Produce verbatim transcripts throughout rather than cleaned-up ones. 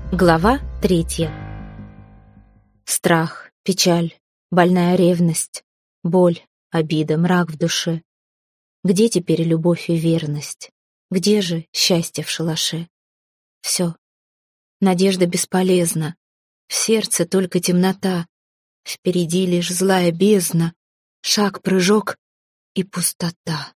Глава третья. Страх, печаль, больная ревность, боль, обида, мрак в душе. Где теперь любовь и верность? Где же счастье в шалаше? Все. Надежда бесполезна. В сердце только темнота. Впереди лишь злая бездна. Шаг, прыжок и пустота.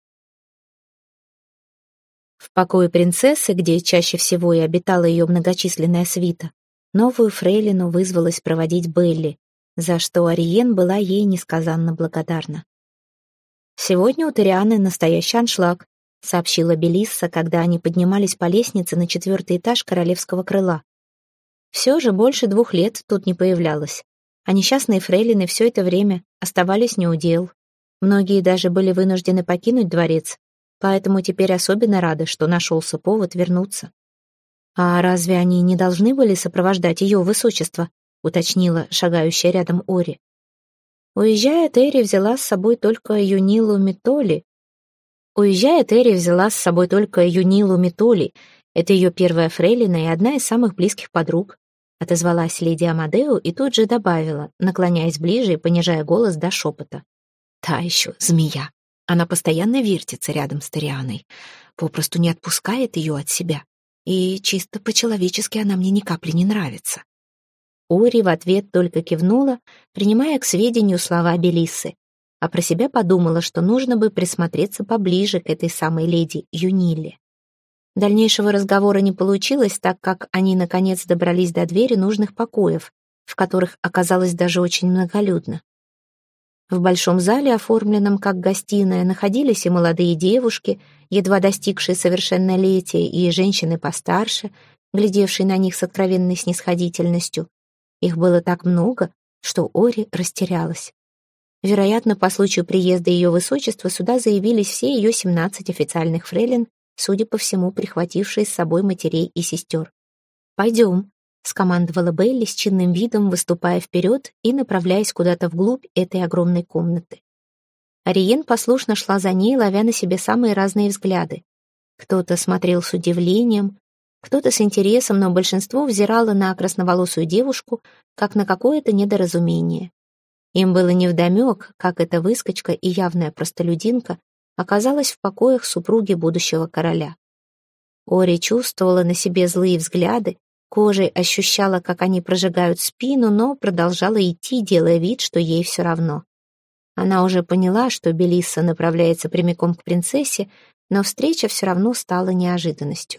В покое принцессы, где чаще всего и обитала ее многочисленная свита, новую фрейлину вызвалась проводить Белли, за что Ариен была ей несказанно благодарна. «Сегодня у Торианы настоящий аншлаг», — сообщила Белисса, когда они поднимались по лестнице на четвертый этаж королевского крыла. Все же больше двух лет тут не появлялась, а несчастные фрейлины все это время оставались неудел. Многие даже были вынуждены покинуть дворец, поэтому теперь особенно рады, что нашелся повод вернуться. «А разве они не должны были сопровождать ее высочество?» — уточнила шагающая рядом Ори. Уезжая, Терри взяла с собой только Юнилу Митоли. Уезжая, Терри взяла с собой только Юнилу Митоли. Это ее первая фрейлина и одна из самых близких подруг. Отозвалась леди Амадео и тут же добавила, наклоняясь ближе и понижая голос до шепота. «Та еще змея. Она постоянно вертится рядом с Торианой, попросту не отпускает ее от себя. И чисто по-человечески она мне ни капли не нравится». Ори в ответ только кивнула, принимая к сведению слова Белиссы, а про себя подумала, что нужно бы присмотреться поближе к этой самой леди Юниле. Дальнейшего разговора не получилось, так как они наконец добрались до двери нужных покоев, в которых оказалось даже очень многолюдно. В большом зале, оформленном как гостиная, находились и молодые девушки, едва достигшие совершеннолетия, и женщины постарше, глядевшие на них с откровенной снисходительностью. Их было так много, что Ори растерялась. Вероятно, по случаю приезда ее высочества сюда заявились все ее семнадцать официальных фрейлин, судя по всему, прихватившие с собой матерей и сестер. «Пойдем», — скомандовала Белли с чинным видом, выступая вперед и направляясь куда-то вглубь этой огромной комнаты. Ариен послушно шла за ней, ловя на себе самые разные взгляды. Кто-то смотрел с удивлением, кто-то с интересом, но большинство взирало на красноволосую девушку, как на какое-то недоразумение. Им было невдомек, как эта выскочка и явная простолюдинка оказалась в покоях супруги будущего короля. Ори чувствовала на себе злые взгляды, кожей ощущала, как они прожигают спину, но продолжала идти, делая вид, что ей все равно. Она уже поняла, что Белисса направляется прямиком к принцессе, но встреча все равно стала неожиданностью.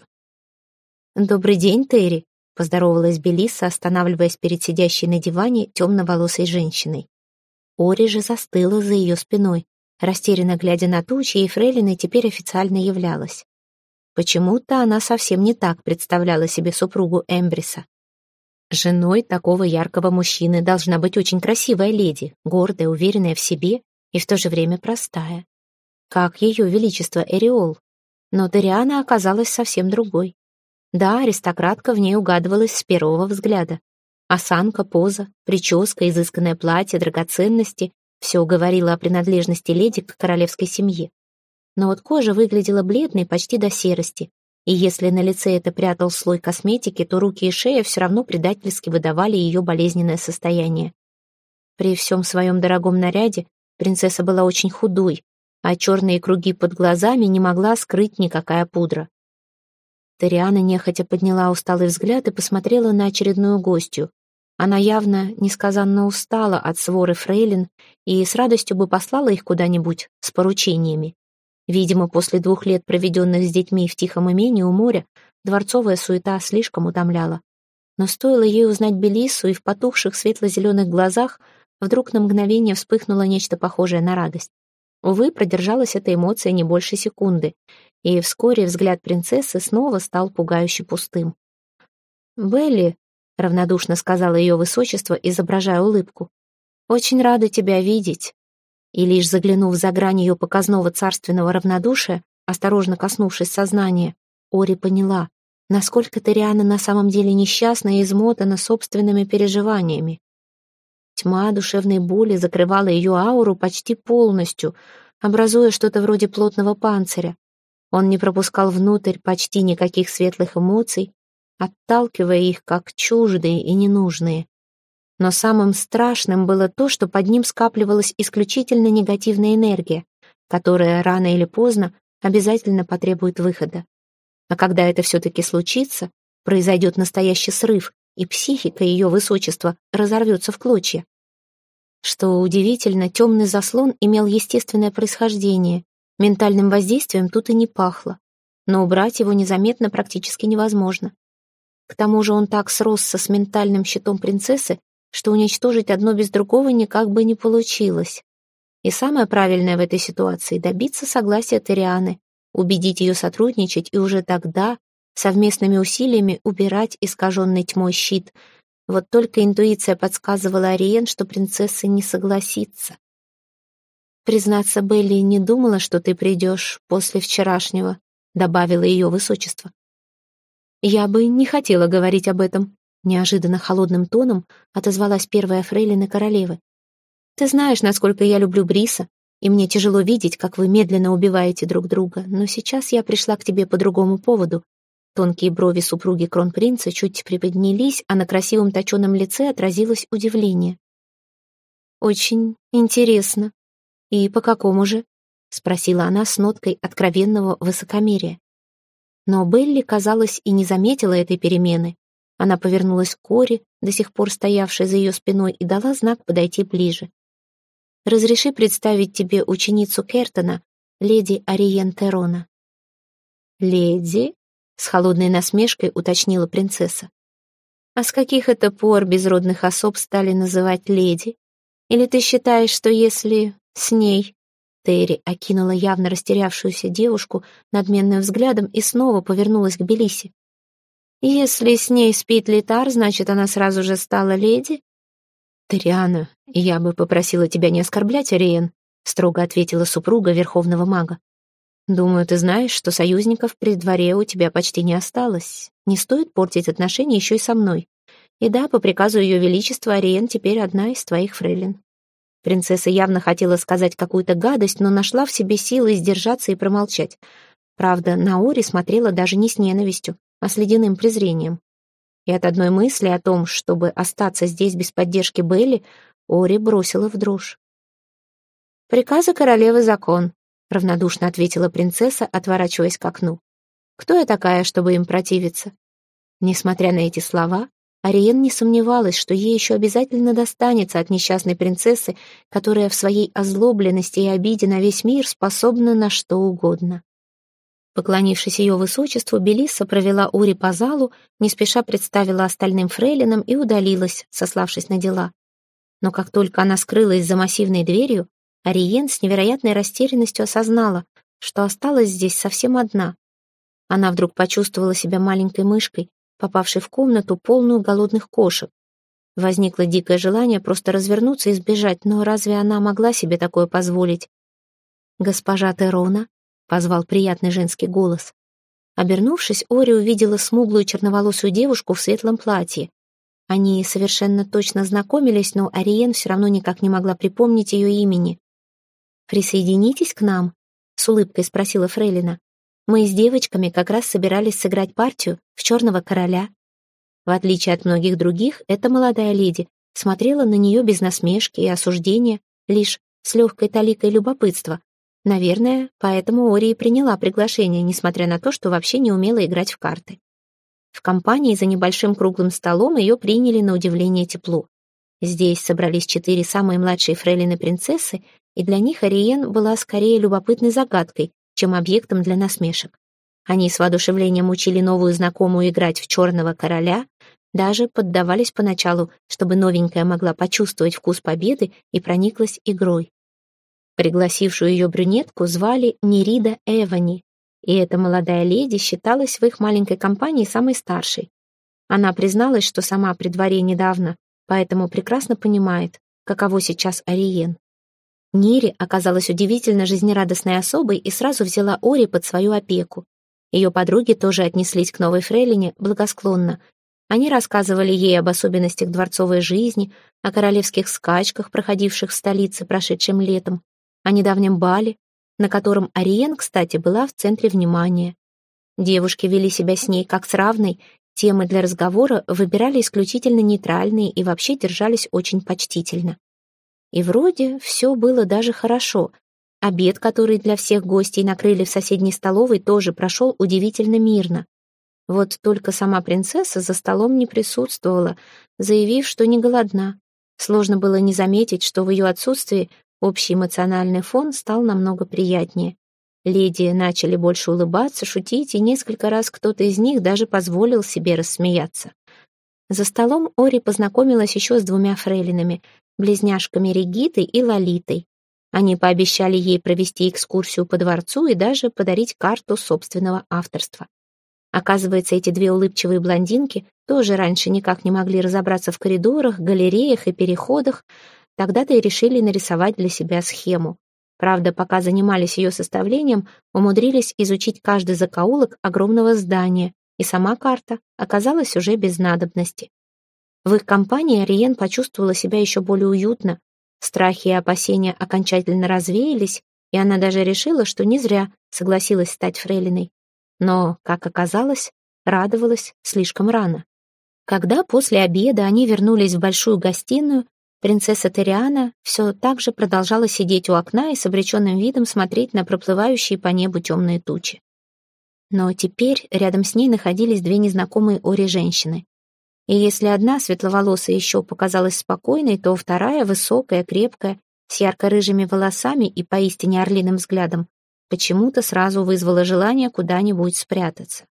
«Добрый день, Терри», — поздоровалась Белисса, останавливаясь перед сидящей на диване темноволосой женщиной. Ори же застыла за ее спиной, растерянно глядя на ту, чьей фрейлиной теперь официально являлась. Почему-то она совсем не так представляла себе супругу Эмбриса. Женой такого яркого мужчины должна быть очень красивая леди, гордая, уверенная в себе и в то же время простая. Как ее величество Эриол. Но Ториана оказалась совсем другой. Да, аристократка в ней угадывалась с первого взгляда. Осанка, поза, прическа, изысканное платье, драгоценности — все говорило о принадлежности леди к королевской семье. Но вот кожа выглядела бледной почти до серости, и если на лице это прятал слой косметики, то руки и шея все равно предательски выдавали ее болезненное состояние. При всем своем дорогом наряде принцесса была очень худой, а черные круги под глазами не могла скрыть никакая пудра. Ториана нехотя подняла усталый взгляд и посмотрела на очередную гостью. Она явно несказанно устала от своры фрейлин и с радостью бы послала их куда-нибудь с поручениями. Видимо, после двух лет, проведенных с детьми в тихом имении у моря, дворцовая суета слишком утомляла. Но стоило ей узнать Белиссу, и в потухших светло-зеленых глазах вдруг на мгновение вспыхнуло нечто похожее на радость. Увы, продержалась эта эмоция не больше секунды, и вскоре взгляд принцессы снова стал пугающе пустым. «Белли», — равнодушно сказала ее высочество, изображая улыбку, — «очень рада тебя видеть». И лишь заглянув за грань ее показного царственного равнодушия, осторожно коснувшись сознания, Ори поняла, насколько Ториана на самом деле несчастна и измотана собственными переживаниями. Тьма душевной боли закрывала ее ауру почти полностью, образуя что-то вроде плотного панциря. Он не пропускал внутрь почти никаких светлых эмоций, отталкивая их как чуждые и ненужные. Но самым страшным было то, что под ним скапливалась исключительно негативная энергия, которая рано или поздно обязательно потребует выхода. А когда это все-таки случится, произойдет настоящий срыв, и психика ее высочества разорвется в клочья. Что удивительно, темный заслон имел естественное происхождение, ментальным воздействием тут и не пахло, но убрать его незаметно практически невозможно. К тому же он так сросся с ментальным щитом принцессы, что уничтожить одно без другого никак бы не получилось. И самое правильное в этой ситуации — добиться согласия Торианы, убедить ее сотрудничать и уже тогда совместными усилиями убирать искаженный тьмой щит. Вот только интуиция подсказывала Ариен, что принцесса не согласится. «Признаться, Белли не думала, что ты придешь после вчерашнего», — добавила ее высочество. «Я бы не хотела говорить об этом», — неожиданно холодным тоном отозвалась первая фрейлина королевы. «Ты знаешь, насколько я люблю Бриса, и мне тяжело видеть, как вы медленно убиваете друг друга, но сейчас я пришла к тебе по другому поводу». Тонкие брови супруги кронпринца чуть приподнялись, а на красивом точеном лице отразилось удивление. «Очень интересно. И по какому же?» — спросила она с ноткой откровенного высокомерия. Но Белли, казалось, и не заметила этой перемены. Она повернулась к Ори, до сих пор стоявшей за ее спиной, и дала знак подойти ближе. «Разреши представить тебе ученицу Кертона, леди Ариен Терона». «Леди?» — с холодной насмешкой уточнила принцесса. «А с каких это пор безродных особ стали называть леди? Или ты считаешь, что если с ней...» Терри окинула явно растерявшуюся девушку надменным взглядом и снова повернулась к Белисе. «Если с ней спит Литар, значит, она сразу же стала леди?» «Ториана, я бы попросила тебя не оскорблять Ариен», строго ответила супруга верховного мага. «Думаю, ты знаешь, что союзников при дворе у тебя почти не осталось. Не стоит портить отношения еще и со мной. И да, по приказу Ее Величества, Ариен теперь одна из твоих фрейлин». Принцесса явно хотела сказать какую-то гадость, но нашла в себе силы сдержаться и промолчать. Правда, на Ори смотрела даже не с ненавистью, а с ледяным презрением. И от одной мысли о том, чтобы остаться здесь без поддержки Белли, Ори бросила в дрожь. «Приказы королевы — закон», — равнодушно ответила принцесса, отворачиваясь к окну. «Кто я такая, чтобы им противиться?» Несмотря на эти слова, Ариен не сомневалась, что ей еще обязательно достанется от несчастной принцессы, которая в своей озлобленности и обиде на весь мир способна на что угодно. Поклонившись ее высочеству, Белисса провела Ори по залу, не спеша представила остальным фрейлинам и удалилась, сославшись на дела. Но как только она скрылась за массивной дверью, Ариен с невероятной растерянностью осознала, что осталась здесь совсем одна. Она вдруг почувствовала себя маленькой мышкой, попавшей в комнату, полную голодных кошек. Возникло дикое желание просто развернуться и сбежать, но разве она могла себе такое позволить? «Госпожа Терона», — позвал приятный женский голос. Обернувшись, Ори увидела смуглую черноволосую девушку в светлом платье. Они совершенно точно знакомились, но Ариен все равно никак не могла припомнить ее имени. «Присоединитесь к нам?» — с улыбкой спросила фрейлина. «Мы с девочками как раз собирались сыграть партию в «Черного короля». В отличие от многих других, эта молодая леди смотрела на нее без насмешки и осуждения, лишь с легкой таликой любопытства. Наверное, поэтому Ори и приняла приглашение, несмотря на то, что вообще не умела играть в карты. В компании за небольшим круглым столом ее приняли на удивление тепло. Здесь собрались четыре самые младшие фрейлины принцессы, и для них Ариен была скорее любопытной загадкой, чем объектом для насмешек. Они с воодушевлением учили новую знакомую играть в «Черного короля», даже поддавались поначалу, чтобы новенькая могла почувствовать вкус победы и прониклась игрой. Пригласившую ее брюнетку звали Нерида Эвани, и эта молодая леди считалась в их маленькой компании самой старшей. Она призналась, что сама при дворе недавно, поэтому прекрасно понимает, каково сейчас Ариен. Нири оказалась удивительно жизнерадостной особой и сразу взяла Ори под свою опеку. Ее подруги тоже отнеслись к новой фрейлине благосклонно. Они рассказывали ей об особенностях дворцовой жизни, о королевских скачках, проходивших в столице прошедшим летом, о недавнем бале, на котором Ариен, кстати, была в центре внимания. Девушки вели себя с ней как с равной Темы для разговора выбирали исключительно нейтральные и вообще держались очень почтительно. И вроде все было даже хорошо. Обед, который для всех гостей накрыли в соседней столовой, тоже прошел удивительно мирно. Вот только сама принцесса за столом не присутствовала, заявив, что не голодна. Сложно было не заметить, что в ее отсутствии общий эмоциональный фон стал намного приятнее. Леди начали больше улыбаться, шутить, и несколько раз кто-то из них даже позволил себе рассмеяться. За столом Ори познакомилась еще с двумя фрейлинами, близняшками Регитой и Лолитой. Они пообещали ей провести экскурсию по дворцу и даже подарить карту собственного авторства. Оказывается, эти две улыбчивые блондинки тоже раньше никак не могли разобраться в коридорах, галереях и переходах, тогда-то и решили нарисовать для себя схему. Правда, пока занимались ее составлением, умудрились изучить каждый закоулок огромного здания, и сама карта оказалась уже без надобности. В их компании Ариен почувствовала себя еще более уютно. Страхи и опасения окончательно развеялись, и она даже решила, что не зря согласилась стать фрейлиной. Но, как оказалось, радовалась слишком рано. Когда после обеда они вернулись в большую гостиную, принцесса Териана все так же продолжала сидеть у окна и с обреченным видом смотреть на проплывающие по небу темные тучи. Но теперь рядом с ней находились две незнакомые Ори женщины. И если одна светловолосая еще показалась спокойной, то вторая, высокая, крепкая, с ярко-рыжими волосами и поистине орлиным взглядом, почему-то сразу вызвала желание куда-нибудь спрятаться.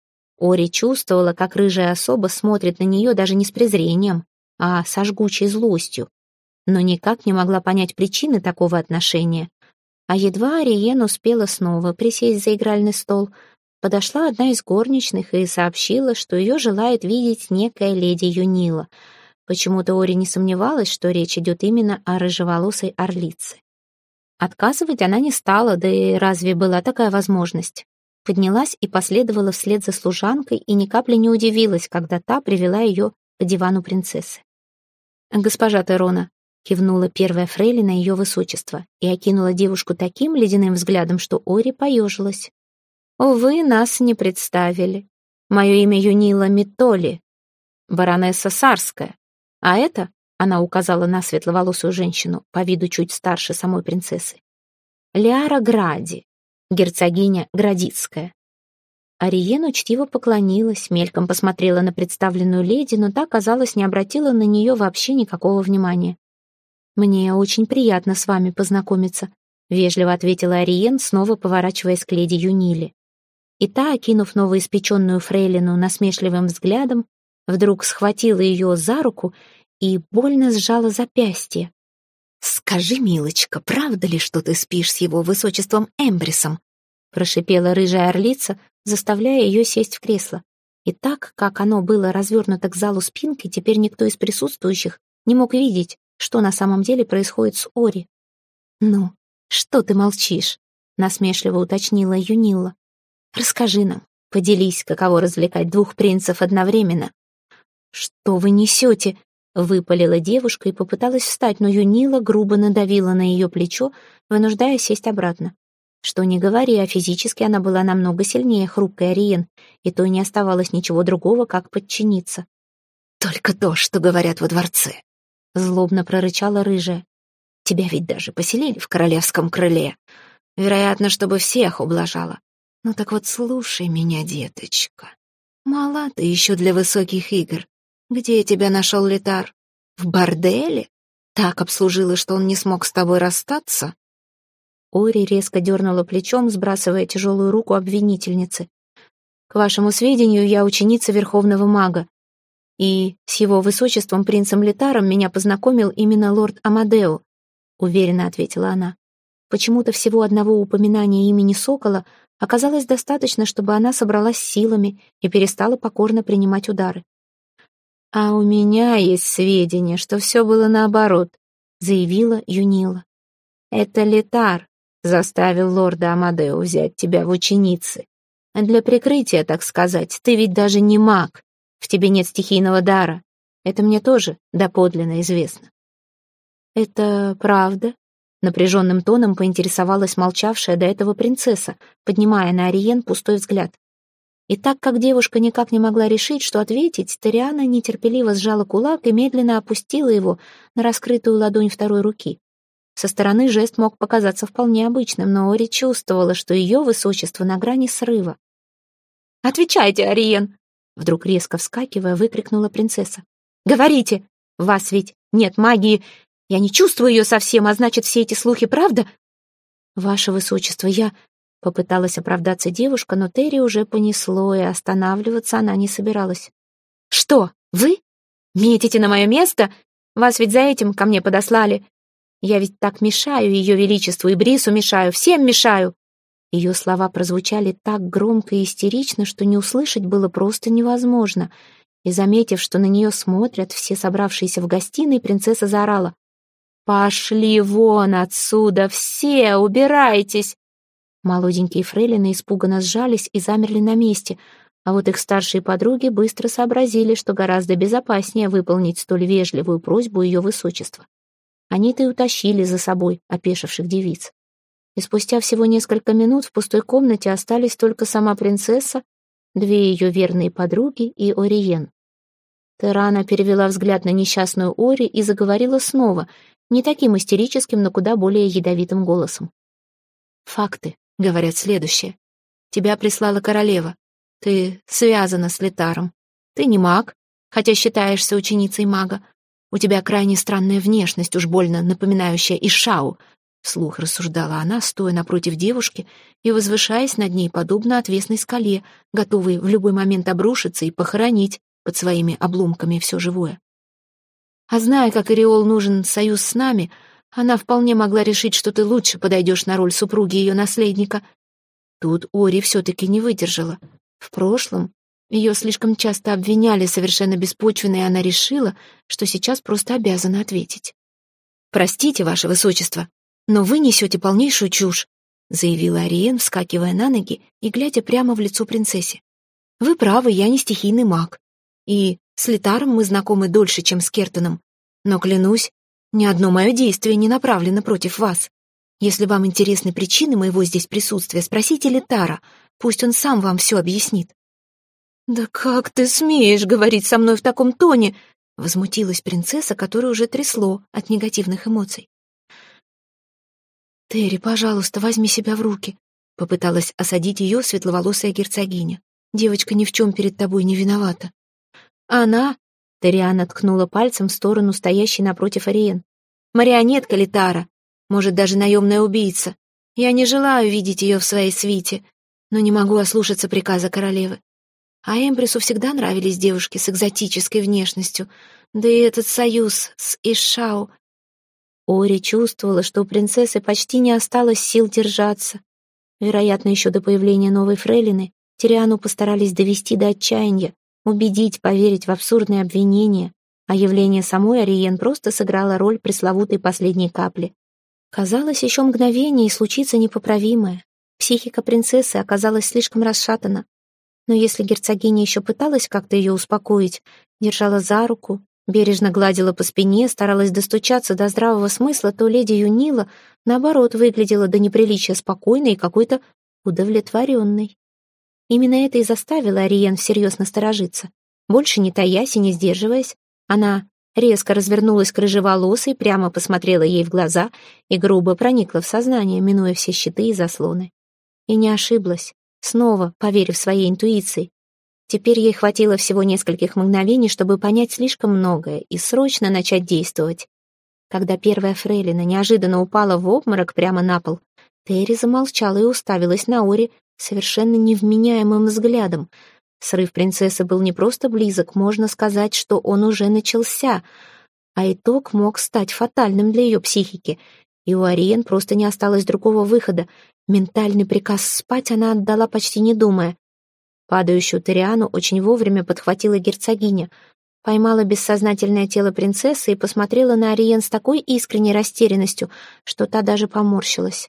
Ори чувствовала, как рыжая особа смотрит на нее даже не с презрением, а со жгучей злостью, но никак не могла понять причины такого отношения. А едва Ариен успела снова присесть за игральный стол, подошла одна из горничных и сообщила, что ее желает видеть некая леди Юнила. Почему-то Ори не сомневалась, что речь идет именно о рыжеволосой орлице. Отказывать она не стала, да и разве была такая возможность? Поднялась и последовала вслед за служанкой, и ни капли не удивилась, когда та привела ее к дивану принцессы. «Госпожа Терона», — кивнула первая фрейлина ее высочества и окинула девушку таким ледяным взглядом, что Ори поежилась. «Увы, нас не представили. Мое имя Юнила Митоли, баронесса Сарская, а это...» Она указала на светловолосую женщину, по виду чуть старше самой принцессы. «Лиара Гради, герцогиня Градицкая». Ариен учтиво поклонилась, мельком посмотрела на представленную леди, но та, казалось, не обратила на нее вообще никакого внимания. «Мне очень приятно с вами познакомиться», — вежливо ответила Ариен, снова поворачиваясь к леди Юниле. И та, окинув новоиспеченную фрейлину насмешливым взглядом, вдруг схватила ее за руку и больно сжала запястье. «Скажи, милочка, правда ли, что ты спишь с его высочеством Эмбрисом?» прошипела рыжая орлица, заставляя ее сесть в кресло. И так, как оно было развернуто к залу спинкой, теперь никто из присутствующих не мог видеть, что на самом деле происходит с Ори. «Ну, что ты молчишь?» — насмешливо уточнила Юнила. «Расскажи нам, поделись, каково развлекать двух принцев одновременно». «Что вы несете?» — выпалила девушка и попыталась встать, но Юнила грубо надавила на ее плечо, вынуждая сесть обратно. Что ни говори, а физически она была намного сильнее хрупкой Ариен, и то не оставалось ничего другого, как подчиниться. «Только то, что говорят во дворце», — злобно прорычала рыжая. «Тебя ведь даже поселили в королевском крыле. Вероятно, чтобы всех ублажала. Ну так вот слушай меня, деточка. Мала ты еще для высоких игр. Где тебя нашел Летар? В борделе? Так обслужила, что он не смог с тобой расстаться?» Ори резко дернула плечом, сбрасывая тяжелую руку обвинительницы. «К вашему сведению, я ученица Верховного мага, и с его высочеством принцем Летаром меня познакомил именно лорд Амадео», — уверенно ответила она. Почему-то всего одного упоминания имени Сокола оказалось достаточно, чтобы она собралась силами и перестала покорно принимать удары. «А у меня есть сведения, что все было наоборот», — заявила Юнила. «Это Летар заставил лорда Амадео взять тебя в ученицы. Для прикрытия, так сказать, ты ведь даже не маг, в тебе нет стихийного дара. Это мне тоже доподлинно известно». «Это правда?» — напряженным тоном поинтересовалась молчавшая до этого принцесса, поднимая на Ариен пустой взгляд. И так как девушка никак не могла решить, что ответить, Ториана нетерпеливо сжала кулак и медленно опустила его на раскрытую ладонь второй руки. Со стороны жест мог показаться вполне обычным, но Ори чувствовала, что ее высочество на грани срыва. «Отвечайте, Ариен!» Вдруг резко вскакивая, выкрикнула принцесса. «Говорите! В вас ведь нет магии! Я не чувствую ее совсем, а значит, все эти слухи правда?» «Ваше высочество, я...» Попыталась оправдаться девушка, но Терри уже понесло, и останавливаться она не собиралась. «Что, вы? Метите на мое место? Вас ведь за этим ко мне подослали. Я ведь так мешаю ее величеству и Брису мешаю, всем мешаю!» Ее слова прозвучали так громко и истерично, что не услышать было просто невозможно. И, заметив, что на нее смотрят все собравшиеся в гостиной, принцесса заорала. «Пошли вон отсюда, все, убирайтесь!» Молоденькие фрейлины испуганно сжались и замерли на месте, а вот их старшие подруги быстро сообразили, что гораздо безопаснее выполнить столь вежливую просьбу ее высочества. Они-то и утащили за собой опешивших девиц. И спустя всего несколько минут в пустой комнате остались только сама принцесса, две ее верные подруги и Ориен. Терана перевела взгляд на несчастную Ори и заговорила снова, не таким истерическим, но куда более ядовитым голосом. «Факты говорят следующее. Тебя прислала королева. Ты связана с Летаром. Ты не маг, хотя считаешься ученицей мага. У тебя крайне странная внешность, уж больно напоминающая Ишау», вслух рассуждала она, стоя напротив девушки и возвышаясь над ней, подобно отвесной скале, готовой в любой момент обрушиться и похоронить под своими обломками все живое. «А зная, как Иреол нужен союз с нами, она вполне могла решить, что ты лучше подойдешь на роль супруги ее наследника». Тут Ори все-таки не выдержала. В прошлом ее слишком часто обвиняли совершенно беспочвенно, и она решила, что сейчас просто обязана ответить. «Простите, ваше высочество, но вы несете полнейшую чушь», заявила Ариен, вскакивая на ноги и глядя прямо в лицо принцессе. «Вы правы, я не стихийный маг. И с Летаром мы знакомы дольше, чем с Кертоном. Но, клянусь, ни одно мое действие не направлено против вас. Если вам интересны причины моего здесь присутствия, спросите Летара, пусть он сам вам все объяснит». «Да как ты смеешь говорить со мной в таком тоне?» возмутилась принцесса, которую уже трясло от негативных эмоций. «Терри, пожалуйста, возьми себя в руки», — попыталась осадить ее светловолосая герцогиня. «Девочка ни в чем перед тобой не виновата». «Она...» — Терриана ткнула пальцем в сторону стоящей напротив Ариен. «Марионетка Летара, может, даже наемная убийца. Я не желаю видеть ее в своей свите, но не могу ослушаться приказа королевы. А Эмпресу всегда нравились девушки с экзотической внешностью, да и этот союз с Ишау...» Ори чувствовала, что у принцессы почти не осталось сил держаться. Вероятно, еще до появления новой фрейлины Тириану постарались довести до отчаяния, убедить, поверить в абсурдные обвинения, а явление самой Ариен просто сыграло роль пресловутой последней капли. Казалось, еще мгновение, и случится непоправимое. Психика принцессы оказалась слишком расшатана. Но если герцогиня еще пыталась как-то ее успокоить, держала за руку, бережно гладила по спине, старалась достучаться до здравого смысла, то леди Юнила, наоборот, выглядела до неприличия спокойной и какой-то удовлетворенной. Именно это и заставило Ариен всерьез насторожиться. Больше не таясь и не сдерживаясь, она резко развернулась к рыжеволосой, прямо посмотрела ей в глаза и грубо проникла в сознание, минуя все щиты и заслоны. И не ошиблась, снова поверив своей интуиции. Теперь ей хватило всего нескольких мгновений, чтобы понять слишком многое и срочно начать действовать. Когда первая фрейлина неожиданно упала в обморок прямо на пол, Терри замолчала и уставилась на Ори совершенно невменяемым взглядом. Срыв принцессы был не просто близок, можно сказать, что он уже начался, а итог мог стать фатальным для ее психики. И у Ариен просто не осталось другого выхода. Ментальный приказ спать она отдала почти не думая. Падающую Ториану очень вовремя подхватила герцогиня, поймала бессознательное тело принцессы и посмотрела на Ариен с такой искренней растерянностью, что та даже поморщилась.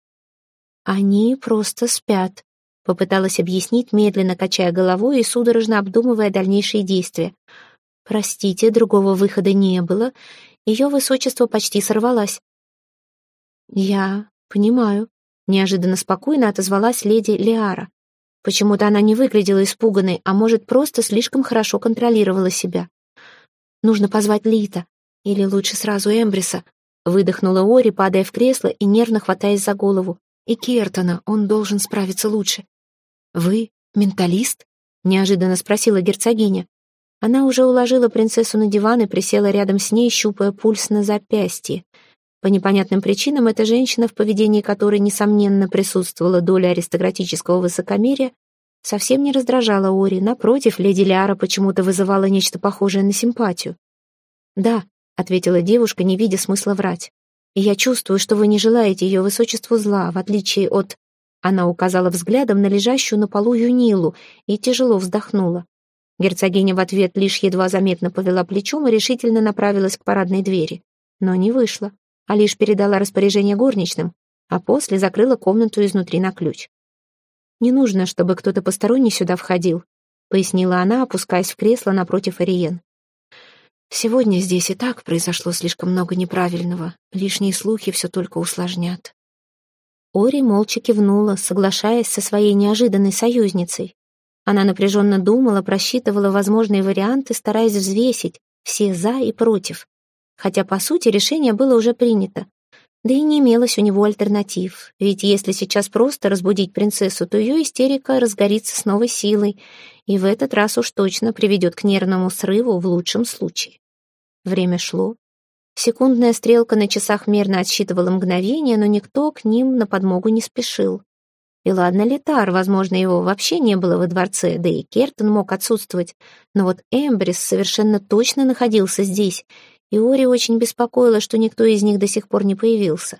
«Они просто спят», — попыталась объяснить, медленно качая головой и судорожно обдумывая дальнейшие действия. «Простите, другого выхода не было. Ее высочество почти сорвалась». «Я понимаю», — неожиданно спокойно отозвалась леди Лиара. Почему-то она не выглядела испуганной, а может, просто слишком хорошо контролировала себя. «Нужно позвать Лита. Или лучше сразу Эмбриса», — выдохнула Ори, падая в кресло и нервно хватаясь за голову. «И Кертона, он должен справиться лучше». «Вы менталист?» — неожиданно спросила герцогиня. Она уже уложила принцессу на диван и присела рядом с ней, щупая пульс на запястье. По непонятным причинам эта женщина, в поведении которой, несомненно, присутствовала доля аристократического высокомерия, совсем не раздражала Ори. Напротив, леди Лиара почему-то вызывала нечто похожее на симпатию. «Да», — ответила девушка, не видя смысла врать. «И я чувствую, что вы не желаете ее высочеству зла, в отличие от...» Она указала взглядом на лежащую на полу Юнилу и тяжело вздохнула. Герцогиня в ответ лишь едва заметно повела плечом и решительно направилась к парадной двери. Но не вышла, а лишь передала распоряжение горничным, а после закрыла комнату изнутри на ключ. «Не нужно, чтобы кто-то посторонний сюда входил», — пояснила она, опускаясь в кресло напротив Ариен. «Сегодня здесь и так произошло слишком много неправильного. Лишние слухи все только усложнят». Ори молча кивнула, соглашаясь со своей неожиданной союзницей. Она напряженно думала, просчитывала возможные варианты, стараясь взвесить все «за» и «против». Хотя, по сути, решение было уже принято. Да и не имелось у него альтернатив, ведь если сейчас просто разбудить принцессу, то ее истерика разгорится с новой силой, и в этот раз уж точно приведет к нервному срыву в лучшем случае. Время шло. Секундная стрелка на часах мерно отсчитывала мгновения, но никто к ним на подмогу не спешил. И ладно, Литар, возможно, его вообще не было во дворце, да и Кертон мог отсутствовать, но вот Эмбрис совершенно точно находился здесь, и Ори очень беспокоила, что никто из них до сих пор не появился.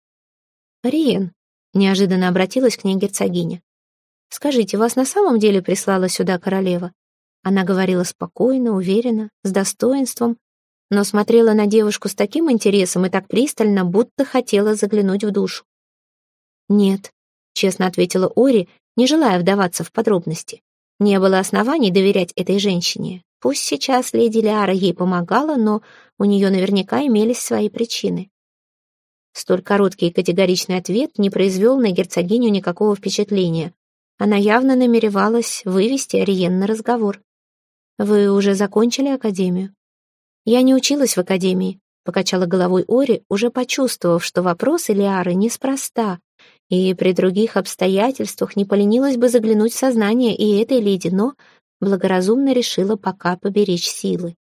«Ариен», — неожиданно обратилась к ней герцогиня, — «скажите, вас на самом деле прислала сюда королева?» Она говорила спокойно, уверенно, с достоинством, но смотрела на девушку с таким интересом и так пристально, будто хотела заглянуть в душу. «Нет», — честно ответила Ори, не желая вдаваться в подробности. Не было оснований доверять этой женщине. Пусть сейчас леди Лиара ей помогала, но у нее наверняка имелись свои причины. Столь короткий и категоричный ответ не произвел на герцогиню никакого впечатления. Она явно намеревалась вывести Ариен на разговор. «Вы уже закончили академию?» «Я не училась в академии», — покачала головой Ори, уже почувствовав, что вопросы Лиары неспроста, и при других обстоятельствах не поленилась бы заглянуть в сознание и этой леди, но благоразумно решила пока поберечь силы.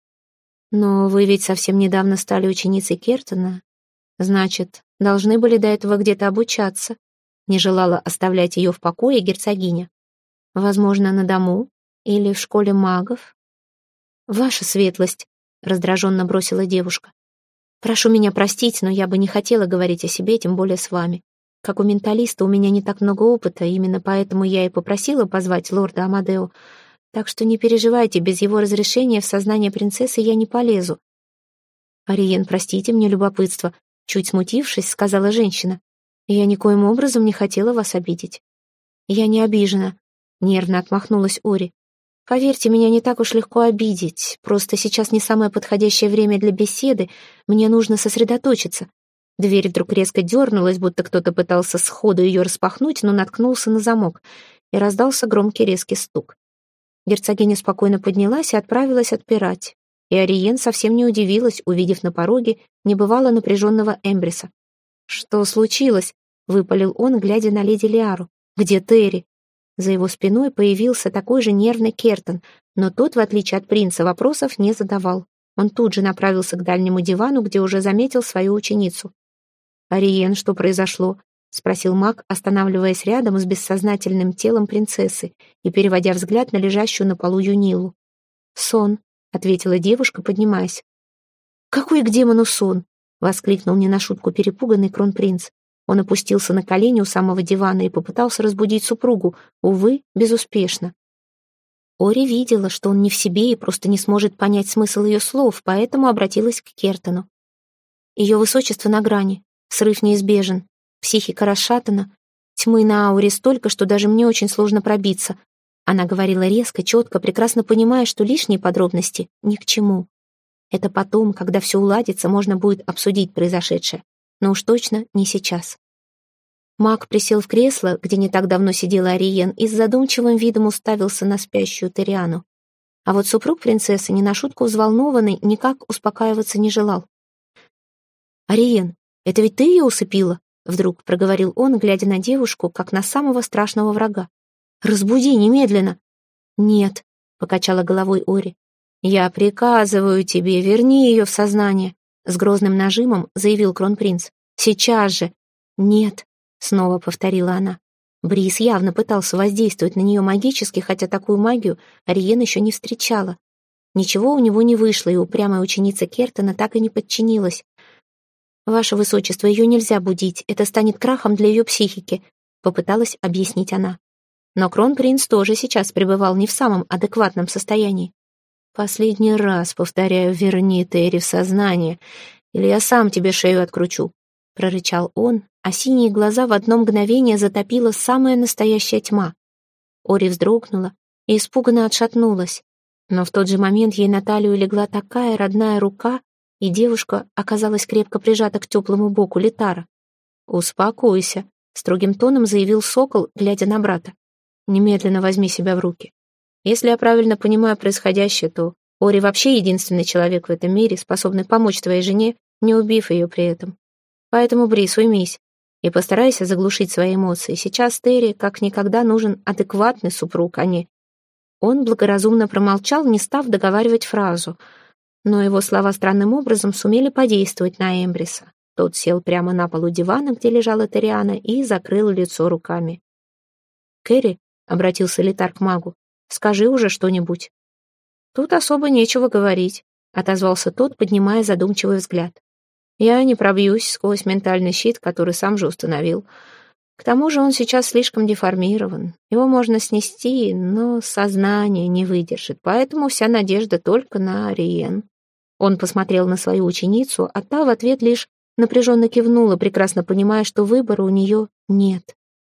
«Но вы ведь совсем недавно стали ученицей Кертона. Значит, должны были до этого где-то обучаться», — не желала оставлять ее в покое герцогиня. «Возможно, на дому или в школе магов?» «Ваша светлость», — раздраженно бросила девушка. «Прошу меня простить, но я бы не хотела говорить о себе, тем более с вами. Как у менталиста у меня не так много опыта, именно поэтому я и попросила позвать лорда Амадео. Так что не переживайте, без его разрешения в сознание принцессы я не полезу». «Ариен, простите мне любопытство», — чуть смутившись, сказала женщина. «Я никоим образом не хотела вас обидеть». «Я не обижена», — нервно отмахнулась Ори. «Поверьте, меня не так уж легко обидеть. Просто сейчас не самое подходящее время для беседы. Мне нужно сосредоточиться». Дверь вдруг резко дернулась, будто кто-то пытался сходу ее распахнуть, но наткнулся на замок, и раздался громкий резкий стук. Герцогиня спокойно поднялась и отправилась отпирать. И Ариен совсем не удивилась, увидев на пороге небывало напряженного Эмбриса. «Что случилось?» — выпалил он, глядя на леди Лиару. «Где Терри?» За его спиной появился такой же нервный Кертон, но тот, в отличие от принца, вопросов не задавал. Он тут же направился к дальнему дивану, где уже заметил свою ученицу. «Ариен, что произошло?» — спросил маг, останавливаясь рядом с бессознательным телом принцессы и переводя взгляд на лежащую на полу Юнилу. «Сон», — ответила девушка, поднимаясь. «Какой к демону сон?» — воскликнул не на шутку перепуганный кронпринц. Он опустился на колени у самого дивана и попытался разбудить супругу, увы, безуспешно. Ори видела, что он не в себе и просто не сможет понять смысл ее слов, поэтому обратилась к Кертону. «Ее высочество на грани. Срыв неизбежен. Психика расшатана. Тьмы на ауре столько, что даже мне очень сложно пробиться». Она говорила резко, четко, прекрасно понимая, что лишние подробности ни к чему. Это потом, когда все уладится, можно будет обсудить произошедшее. Но уж точно не сейчас. Маг присел в кресло, где не так давно сидела Ариен, и с задумчивым видом уставился на спящую Териану. А вот супруг принцессы, не на шутку взволнованный, никак успокаиваться не желал. «Ариен, это ведь ты ее усыпила?» — вдруг проговорил он, глядя на девушку, как на самого страшного врага. «Разбуди немедленно!» «Нет», — покачала головой Ори. «Я приказываю тебе, верни ее в сознание», — с грозным нажимом заявил кронпринц. «Сейчас же!» «Нет», — снова повторила она. Брис явно пытался воздействовать на нее магически, хотя такую магию Ариен еще не встречала. Ничего у него не вышло, и упрямая ученица Кертона так и не подчинилась. «Ваше высочество, ее нельзя будить, это станет крахом для ее психики», — попыталась объяснить она. Но кронпринц тоже сейчас пребывал не в самом адекватном состоянии. «Последний раз, повторяю, верни Терри в сознание, или я сам тебе шею откручу», — прорычал он, а синие глаза в одно мгновение затопила самая настоящая тьма. Ори вздрогнула и испуганно отшатнулась, но в тот же момент ей на талию легла такая родная рука, и девушка оказалась крепко прижата к теплому боку Литара. «Успокойся», — строгим тоном заявил сокол, глядя на брата. «Немедленно возьми себя в руки. Если я правильно понимаю происходящее, то Ори вообще единственный человек в этом мире, способный помочь твоей жене, не убив ее при этом. Поэтому, Брис, уймись и постарайся заглушить свои эмоции. Сейчас Терри как никогда нужен адекватный супруг, а не...» Он благоразумно промолчал, не став договаривать фразу, но его слова странным образом сумели подействовать на Эмбриса. Тот сел прямо на полу дивана, где лежала Териана, и закрыл лицо руками. «Кэрри», — обратился Литар к магу, — «скажи уже что-нибудь». «Тут особо нечего говорить», — отозвался тот, поднимая задумчивый взгляд. «Я не пробьюсь сквозь ментальный щит, который сам же установил. К тому же он сейчас слишком деформирован. Его можно снести, но сознание не выдержит, поэтому вся надежда только на Ариен». Он посмотрел на свою ученицу, а та в ответ лишь напряженно кивнула, прекрасно понимая, что выбора у нее нет.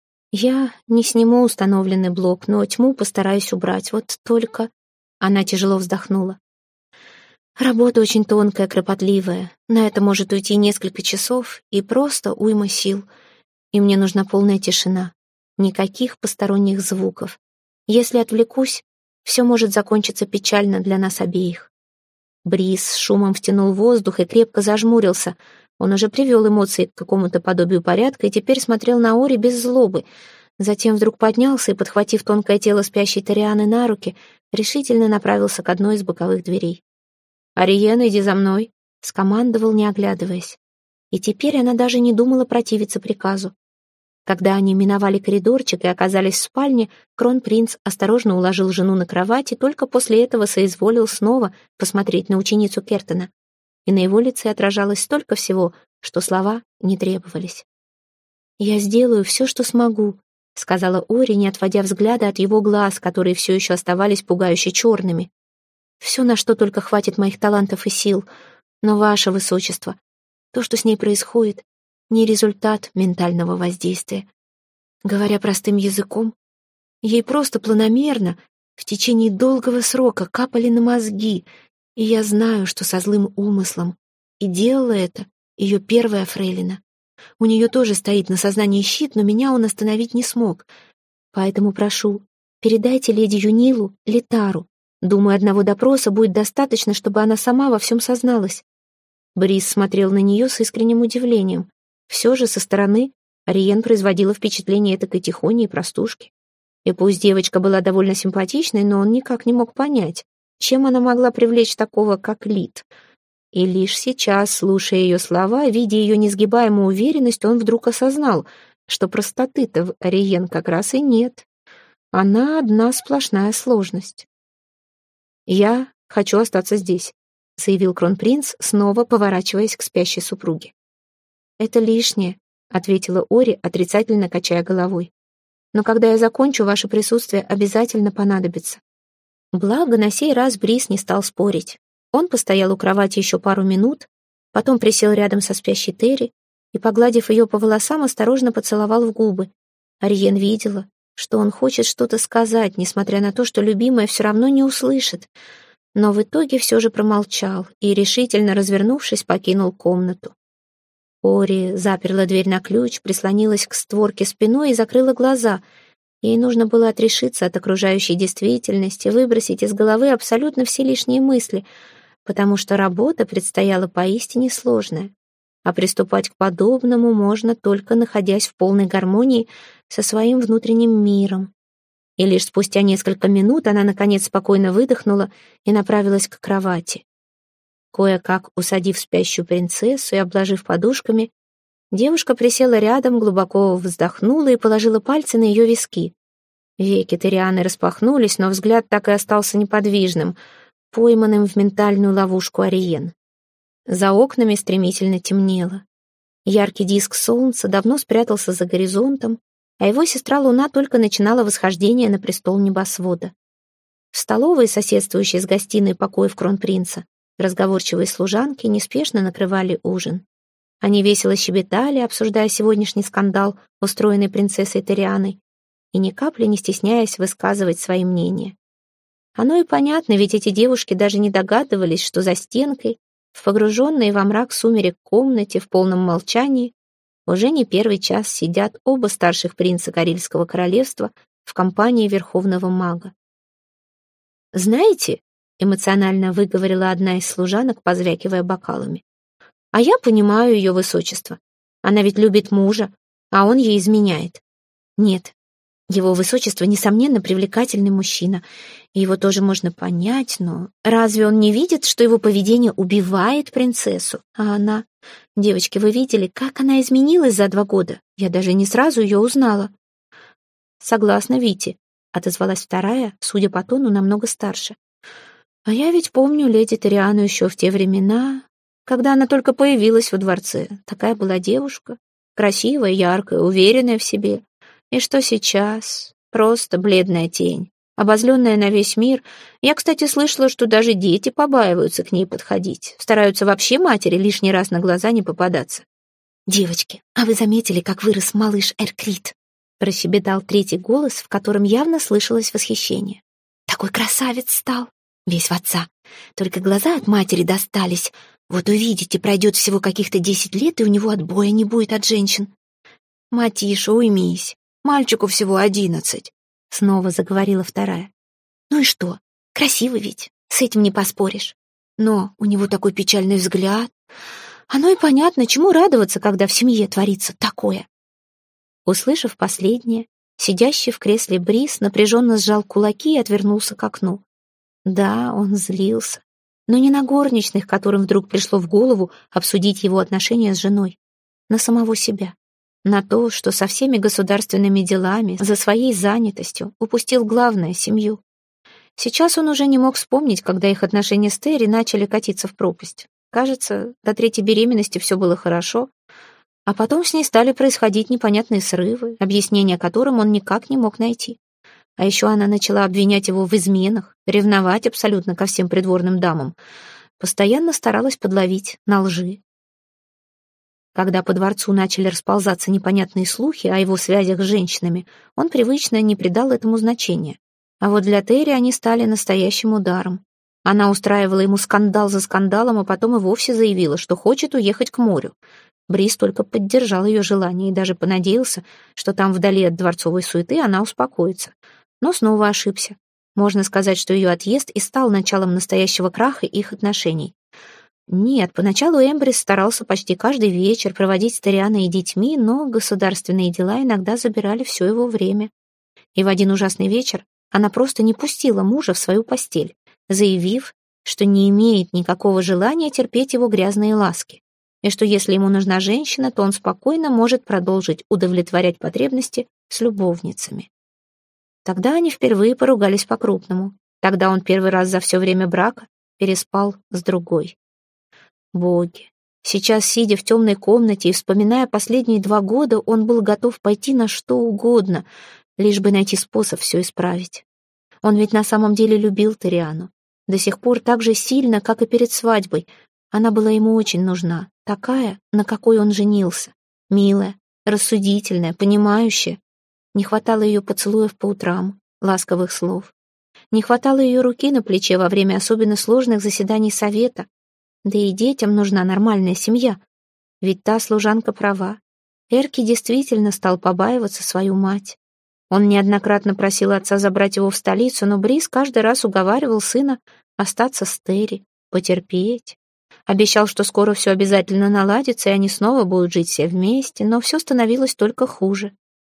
«Я не сниму установленный блок, но тьму постараюсь убрать, вот только...» Она тяжело вздохнула. «Работа очень тонкая, кропотливая. На это может уйти несколько часов и просто уйма сил. И мне нужна полная тишина. Никаких посторонних звуков. Если отвлекусь, все может закончиться печально для нас обеих». Брис с шумом втянул воздух и крепко зажмурился. Он уже привел эмоции к какому-то подобию порядка и теперь смотрел на Ори без злобы. Затем вдруг поднялся и, подхватив тонкое тело спящей Терианы на руки, решительно направился к одной из боковых дверей. «Ариен, иди за мной», — скомандовал, не оглядываясь. И теперь она даже не думала противиться приказу. Когда они миновали коридорчик и оказались в спальне, кронпринц осторожно уложил жену на кровать и только после этого соизволил снова посмотреть на ученицу Кертона. И на его лице отражалось столько всего, что слова не требовались. «Я сделаю все, что смогу», — сказала Ори, не отводя взгляда от его глаз, которые все еще оставались пугающе черными. «Все, на что только хватит моих талантов и сил. Но, ваше высочество, то, что с ней происходит, не результат ментального воздействия. Говоря простым языком, ей просто планомерно в течение долгого срока капали на мозги, и я знаю, что со злым умыслом. И делала это ее первая фрейлина. У нее тоже стоит на сознании щит, но меня он остановить не смог. Поэтому прошу, передайте леди Юнилу Литару. Думаю, одного допроса будет достаточно, чтобы она сама во всем созналась». Брис смотрел на нее с искренним удивлением. Все же со стороны Ариен производила впечатление этакой тихоней простушки. И пусть девочка была довольно симпатичной, но он никак не мог понять, чем она могла привлечь такого, как Лит. И лишь сейчас, слушая ее слова, видя ее несгибаемую уверенность, он вдруг осознал, что простоты-то в Ариен как раз и нет. Она одна сплошная сложность. «Я хочу остаться здесь», — заявил кронпринц, снова поворачиваясь к спящей супруге. «Это лишнее», — ответила Ори, отрицательно качая головой. «Но когда я закончу, ваше присутствие обязательно понадобится». Благо, на сей раз Брис не стал спорить. Он постоял у кровати еще пару минут, потом присел рядом со спящей Терри и, погладив ее по волосам, осторожно поцеловал в губы. Ариен видела, что он хочет что-то сказать, несмотря на то, что любимая все равно не услышит, но в итоге все же промолчал и, решительно развернувшись, покинул комнату. Ори заперла дверь на ключ, прислонилась к створке спиной и закрыла глаза. Ей нужно было отрешиться от окружающей действительности, выбросить из головы абсолютно все лишние мысли, потому что работа предстояла поистине сложная. А приступать к подобному можно только находясь в полной гармонии со своим внутренним миром. И лишь спустя несколько минут она, наконец, спокойно выдохнула и направилась к кровати. Кое-как усадив спящую принцессу и обложив подушками, девушка присела рядом, глубоко вздохнула и положила пальцы на ее виски. Веки Тирианы распахнулись, но взгляд так и остался неподвижным, пойманным в ментальную ловушку Ариен. За окнами стремительно темнело. Яркий диск солнца давно спрятался за горизонтом, а его сестра-луна только начинала восхождение на престол небосвода. В столовой, соседствующей с гостиной покоев кронпринца, разговорчивые служанки неспешно накрывали ужин. Они весело щебетали, обсуждая сегодняшний скандал, устроенный принцессой Тирианой, и ни капли не стесняясь высказывать свои мнения. Оно и понятно, ведь эти девушки даже не догадывались, что за стенкой, в погруженной во мрак сумерек комнате, в полном молчании, уже не первый час сидят оба старших принца Карельского королевства в компании верховного мага. «Знаете», — эмоционально выговорила одна из служанок, позвякивая бокалами, «а я понимаю ее высочество. Она ведь любит мужа, а он ей изменяет. Нет, его высочество, несомненно, привлекательный мужчина, и его тоже можно понять, но разве он не видит, что его поведение убивает принцессу? А она... Девочки, вы видели, как она изменилась за два года? Я даже не сразу ее узнала». «Согласна, Вити», — отозвалась вторая, судя по тону, намного старше. «А я ведь помню леди Тириану еще в те времена, когда она только появилась во дворце. Такая была девушка, красивая, яркая, уверенная в себе. И что сейчас? Просто бледная тень, обозленная на весь мир. Я, кстати, слышала, что даже дети побаиваются к ней подходить, стараются вообще матери лишний раз на глаза не попадаться». «Девочки, а вы заметили, как вырос малыш Эркрит?» прощебетал третий голос, в котором явно слышалось восхищение. «Такой красавец стал, весь в отца. Только глаза от матери достались. Вот увидите, пройдет всего каких-то десять лет, и у него отбоя не будет от женщин». «Матиша, уймись. Мальчику всего одиннадцать», — снова заговорила вторая. «Ну и что? Красивый ведь, с этим не поспоришь. Но у него такой печальный взгляд. Оно и понятно, чему радоваться, когда в семье творится такое». Услышав последнее, сидящий в кресле Брис напряженно сжал кулаки и отвернулся к окну. Да, он злился, но не на горничных, которым вдруг пришло в голову обсудить его отношения с женой, на самого себя. На то, что со всеми государственными делами, за своей занятостью, упустил главное — семью. Сейчас он уже не мог вспомнить, когда их отношения с Терри начали катиться в пропасть. Кажется, до третьей беременности все было хорошо, а потом с ней стали происходить непонятные срывы, объяснения которым он никак не мог найти. А еще она начала обвинять его в изменах, ревновать абсолютно ко всем придворным дамам, постоянно старалась подловить на лжи. Когда по дворцу начали расползаться непонятные слухи о его связях с женщинами, он привычно не придал этому значения. А вот для Терри они стали настоящим ударом. Она устраивала ему скандал за скандалом, а потом и вовсе заявила, что хочет уехать к морю. Брис только поддержал ее желание и даже понадеялся, что там вдали от дворцовой суеты она успокоится. Но снова ошибся. Можно сказать, что ее отъезд и стал началом настоящего краха их отношений. Нет, поначалу Эмбрис старался почти каждый вечер проводить с Тирианой и детьми, но государственные дела иногда забирали все его время. И в один ужасный вечер она просто не пустила мужа в свою постель, заявив, что не имеет никакого желания терпеть его грязные ласки, и что если ему нужна женщина, то он спокойно может продолжить удовлетворять потребности с любовницами. Тогда они впервые поругались по-крупному. Тогда он первый раз за все время брака переспал с другой. Боги, сейчас, сидя в темной комнате и вспоминая последние два года, он был готов пойти на что угодно, лишь бы найти способ все исправить. Он ведь на самом деле любил Тириану. До сих пор так же сильно, как и перед свадьбой. Она была ему очень нужна, такая, на какой он женился. Милая, рассудительная, понимающая. Не хватало ее поцелуев по утрам, ласковых слов. Не хватало ее руки на плече во время особенно сложных заседаний совета. Да и детям нужна нормальная семья. Ведь та служанка права. Эрки действительно стал побаиваться свою мать. Он неоднократно просил отца забрать его в столицу, но Брис каждый раз уговаривал сына остаться с Терри, потерпеть. Обещал, что скоро все обязательно наладится, и они снова будут жить все вместе, но все становилось только хуже.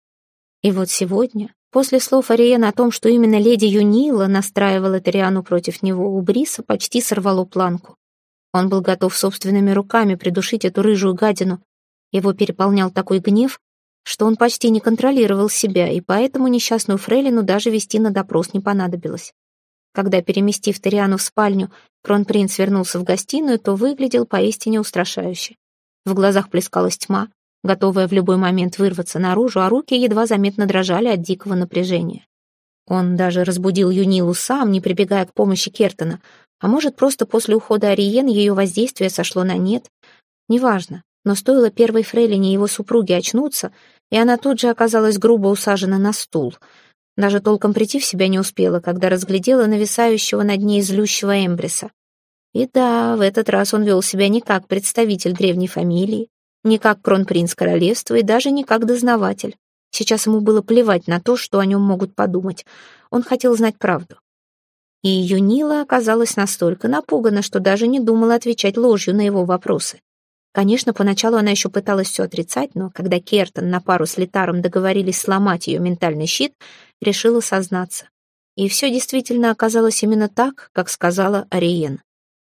И вот сегодня, после слов Ариена о том, что именно леди Юнила настраивала Ториану против него, у Бриса почти сорвало планку. Он был готов собственными руками придушить эту рыжую гадину. Его переполнял такой гнев, что он почти не контролировал себя, и поэтому несчастную фрейлину даже вести на допрос не понадобилось. Когда, переместив Ториану в спальню, кронпринц вернулся в гостиную, то выглядел поистине устрашающе. В глазах плескалась тьма, готовая в любой момент вырваться наружу, а руки едва заметно дрожали от дикого напряжения. Он даже разбудил Юнилу сам, не прибегая к помощи Кертона, а может, просто после ухода Ариен ее воздействие сошло на нет. Неважно, но стоило первой фрейлине его супруге очнуться, и она тут же оказалась грубо усажена на стул. Даже толком прийти в себя не успела, когда разглядела нависающего над ней злющего Эмбриса. И да, в этот раз он вел себя не как представитель древней фамилии, не как кронпринц королевства и даже не как дознаватель. Сейчас ему было плевать на то, что о нем могут подумать. Он хотел знать правду. И Юнила оказалась настолько напугана, что даже не думала отвечать ложью на его вопросы. Конечно, поначалу она еще пыталась все отрицать, но когда Кертон на пару с Литаром договорились сломать ее ментальный щит, решила сознаться. И все действительно оказалось именно так, как сказала Ариен.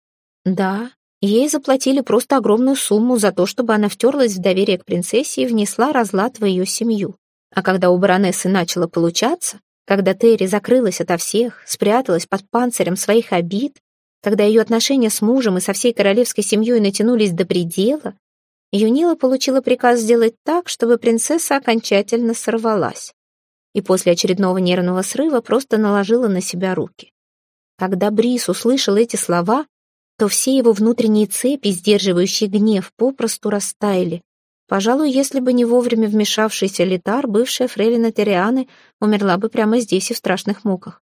Да, ей заплатили просто огромную сумму за то, чтобы она втерлась в доверие к принцессе и внесла разлад в ее семью. А когда у баронессы начало получаться, когда Терри закрылась ото всех, спряталась под панцирем своих обид, когда ее отношения с мужем и со всей королевской семьей натянулись до предела, Юнила получила приказ сделать так, чтобы принцесса окончательно сорвалась. И после очередного нервного срыва просто наложила на себя руки. Когда Брис услышал эти слова, то все его внутренние цепи, сдерживающие гнев, попросту растаяли. Пожалуй, если бы не вовремя вмешавшийся Литар, бывшая фрейлина Торианы умерла бы прямо здесь и в страшных муках.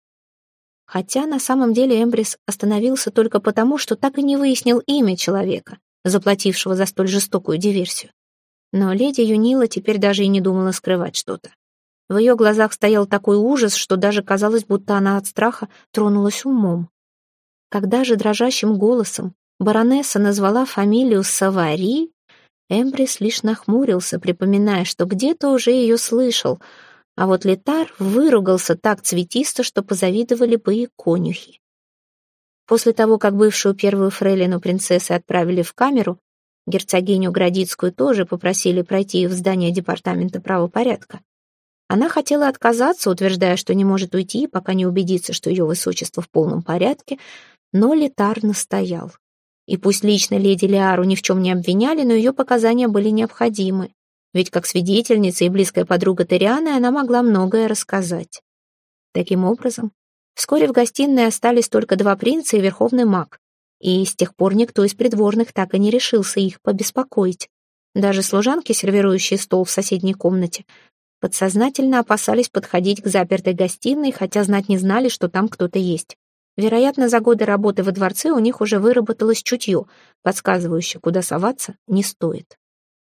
Хотя на самом деле Эмбрис остановился только потому, что так и не выяснил имя человека, заплатившего за столь жестокую диверсию. Но леди Юнила теперь даже и не думала скрывать что-то. В ее глазах стоял такой ужас, что даже казалось, будто она от страха тронулась умом. Когда же дрожащим голосом баронесса назвала фамилию Савари, Эмбрис лишь нахмурился, припоминая, что где-то уже ее слышал, а вот Литар выругался так цветисто, что позавидовали бы и конюхи. После того, как бывшую первую фрейлину принцессы отправили в камеру, герцогиню Градицкую тоже попросили пройти в здание департамента правопорядка. Она хотела отказаться, утверждая, что не может уйти, пока не убедится, что ее высочество в полном порядке, но Литар настоял. И пусть лично леди Лиару ни в чем не обвиняли, но ее показания были необходимы, ведь как свидетельница и близкая подруга Торианы она могла многое рассказать. Таким образом, вскоре в гостиной остались только два принца и верховный маг, и с тех пор никто из придворных так и не решился их побеспокоить. Даже служанки, сервирующие стол в соседней комнате, подсознательно опасались подходить к запертой гостиной, хотя знать не знали, что там кто-то есть. Вероятно, за годы работы во дворце у них уже выработалось чутье, подсказывающее, куда соваться не стоит.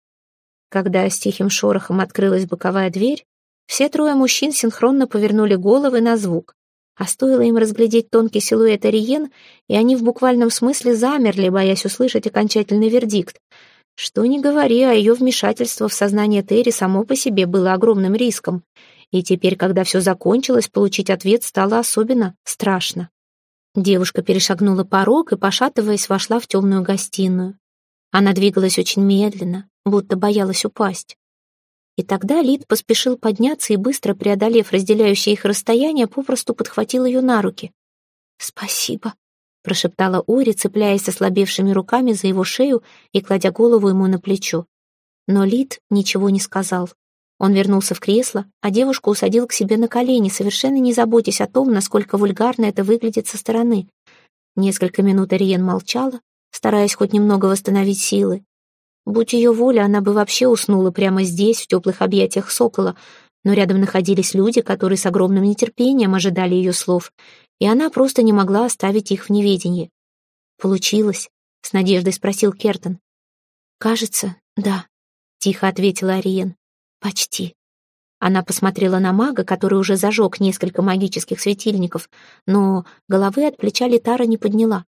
Когда с тихим шорохом открылась боковая дверь, все трое мужчин синхронно повернули головы на звук, а стоило им разглядеть тонкий силуэт Ариен, и они в буквальном смысле замерли, боясь услышать окончательный вердикт. Что ни говори, а ее вмешательство в сознание Терри само по себе было огромным риском, и теперь, когда все закончилось, получить ответ стало особенно страшно. Девушка перешагнула порог и, пошатываясь, вошла в темную гостиную. Она двигалась очень медленно, будто боялась упасть. И тогда Лид поспешил подняться и, быстро преодолев разделяющее их расстояние, попросту подхватил ее на руки. «Спасибо», — прошептала Ори, цепляясь ослабевшими руками за его шею и кладя голову ему на плечо. Но Лид ничего не сказал. Он вернулся в кресло, а девушку усадил к себе на колени, совершенно не заботясь о том, насколько вульгарно это выглядит со стороны. Несколько минут Ариен молчала, стараясь хоть немного восстановить силы. Будь ее воля, она бы вообще уснула прямо здесь, в теплых объятиях сокола, но рядом находились люди, которые с огромным нетерпением ожидали ее слов, и она просто не могла оставить их в неведении. «Получилось?» — с надеждой спросил Кертон. «Кажется, «Да», — тихо ответила Ариен. «Почти». Она посмотрела на мага, который уже зажег несколько магических светильников, но головы от плеча Литара не подняла.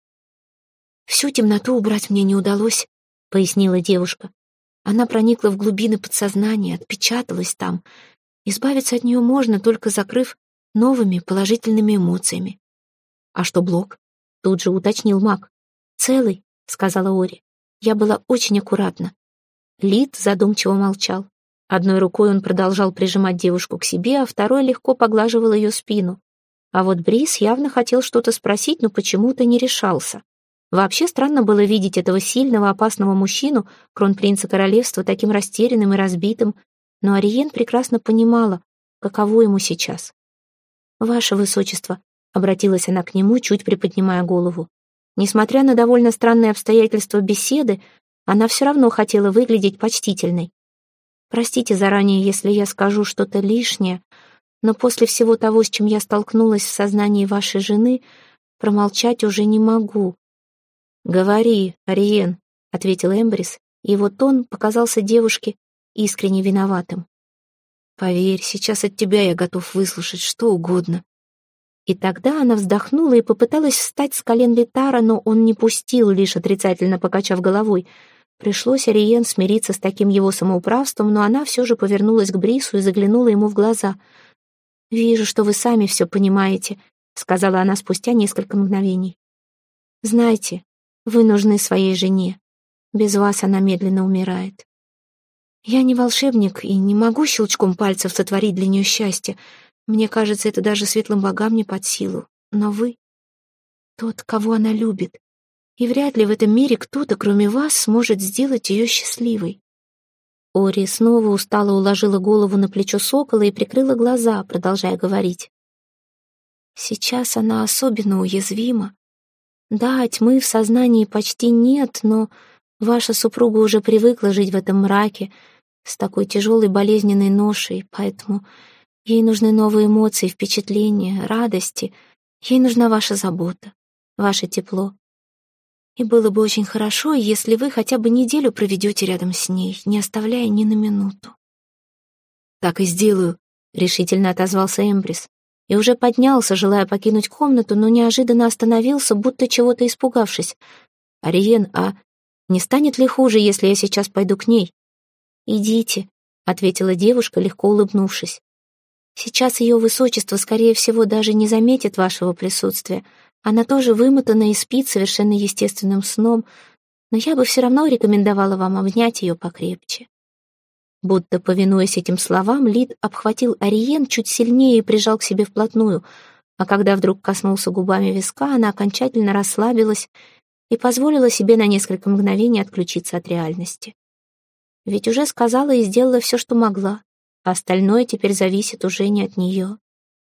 «Всю темноту убрать мне не удалось», — пояснила девушка. «Она проникла в глубины подсознания, отпечаталась там. Избавиться от нее можно, только закрыв новыми положительными эмоциями». «А что блок?» — тут же уточнил маг. «Целый», — сказала Ори. «Я была очень аккуратна». Лит задумчиво молчал. Одной рукой он продолжал прижимать девушку к себе, а второй легко поглаживал ее спину. А вот Брис явно хотел что-то спросить, но почему-то не решался. Вообще странно было видеть этого сильного, опасного мужчину, кронпринца королевства, таким растерянным и разбитым, но Ариен прекрасно понимала, каково ему сейчас. «Ваше высочество», — обратилась она к нему, чуть приподнимая голову. Несмотря на довольно странные обстоятельства беседы, она все равно хотела выглядеть почтительной. «Простите заранее, если я скажу что-то лишнее, но после всего того, с чем я столкнулась в сознании вашей жены, промолчать уже не могу». «Говори, Ариен», — ответил Эмбрис, и его тон показался девушке искренне виноватым. «Поверь, сейчас от тебя я готов выслушать что угодно». И тогда она вздохнула и попыталась встать с колен Литара, но он не пустил, лишь отрицательно покачав головой. Пришлось Ариен смириться с таким его самоуправством, но она все же повернулась к Брису и заглянула ему в глаза. «Вижу, что вы сами все понимаете», — сказала она спустя несколько мгновений. «Знаете, вы нужны своей жене. Без вас она медленно умирает. Я не волшебник и не могу щелчком пальцев сотворить для нее счастье. Мне кажется, это даже светлым богам не под силу. Но вы — тот, кого она любит. И вряд ли в этом мире кто-то, кроме вас, сможет сделать ее счастливой». Ори снова устало уложила голову на плечо сокола и прикрыла глаза, продолжая говорить. «Сейчас она особенно уязвима. Да, тьмы в сознании почти нет, но ваша супруга уже привыкла жить в этом мраке с такой тяжелой болезненной ношей, поэтому ей нужны новые эмоции, впечатления, радости. Ей нужна ваша забота, ваше тепло. И было бы очень хорошо, если вы хотя бы неделю проведете рядом с ней, не оставляя ни на минуту». «Так и сделаю», — решительно отозвался Эмбрис. И уже поднялся, желая покинуть комнату, но неожиданно остановился, будто чего-то испугавшись. «Ариен, а не станет ли хуже, если я сейчас пойду к ней?» «Идите», — ответила девушка, легко улыбнувшись. «Сейчас ее высочество, скорее всего, даже не заметит вашего присутствия. Она тоже вымотана и спит совершенно естественным сном, но я бы все равно рекомендовала вам обнять ее покрепче». Будто, повинуясь этим словам, Лид обхватил Ариен чуть сильнее и прижал к себе вплотную, а когда вдруг коснулся губами виска, она окончательно расслабилась и позволила себе на несколько мгновений отключиться от реальности. Ведь уже сказала и сделала все, что могла, а остальное теперь зависит уже не от нее.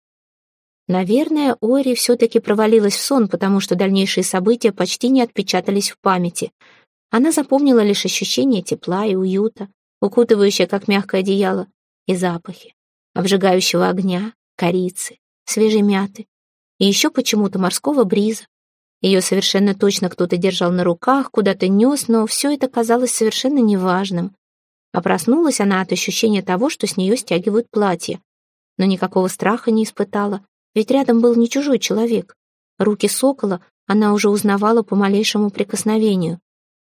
Наверное, Ори все-таки провалилась в сон, потому что дальнейшие события почти не отпечатались в памяти. Она запомнила лишь ощущение тепла и уюта, укутывающее, как мягкое одеяло, и запахи обжигающего огня, корицы, свежей мяты и еще почему-то морского бриза. Ее совершенно точно кто-то держал на руках, куда-то нес, но все это казалось совершенно неважным. А проснулась она от ощущения того, что с нее стягивают платье. Но никакого страха не испытала, ведь рядом был не чужой человек. Руки сокола она уже узнавала по малейшему прикосновению.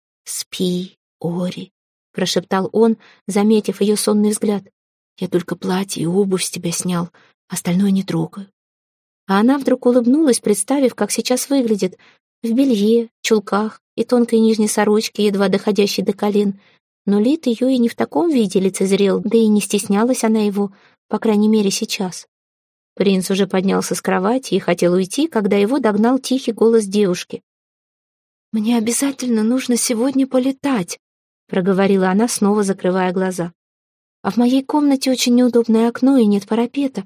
«Спи, Ори», — прошептал он, заметив ее сонный взгляд. «Я только платье и обувь с тебя снял, остальное не трогаю». А она вдруг улыбнулась, представив, как сейчас выглядит, в белье, чулках и тонкой нижней сорочке, едва доходящей до колен. Но Лид ее и не в таком виде лицезрел, да и не стеснялась она его, по крайней мере, сейчас. Принц уже поднялся с кровати и хотел уйти, когда его догнал тихий голос девушки. «Мне обязательно нужно сегодня полетать», — проговорила она, снова закрывая глаза. «А в моей комнате очень неудобное окно и нет парапета».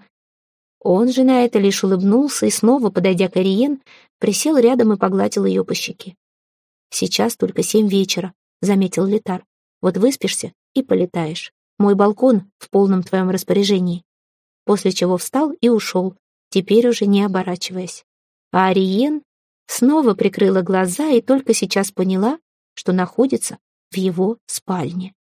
Он же на это лишь улыбнулся и снова, подойдя к Ариен, присел рядом и погладил ее по щеке. «Сейчас только семь вечера», — заметил Литар. «Вот выспишься и полетаешь. Мой балкон в полном твоем распоряжении». После чего встал и ушел, теперь уже не оборачиваясь. А Ариен снова прикрыла глаза и только сейчас поняла, что находится в его спальне.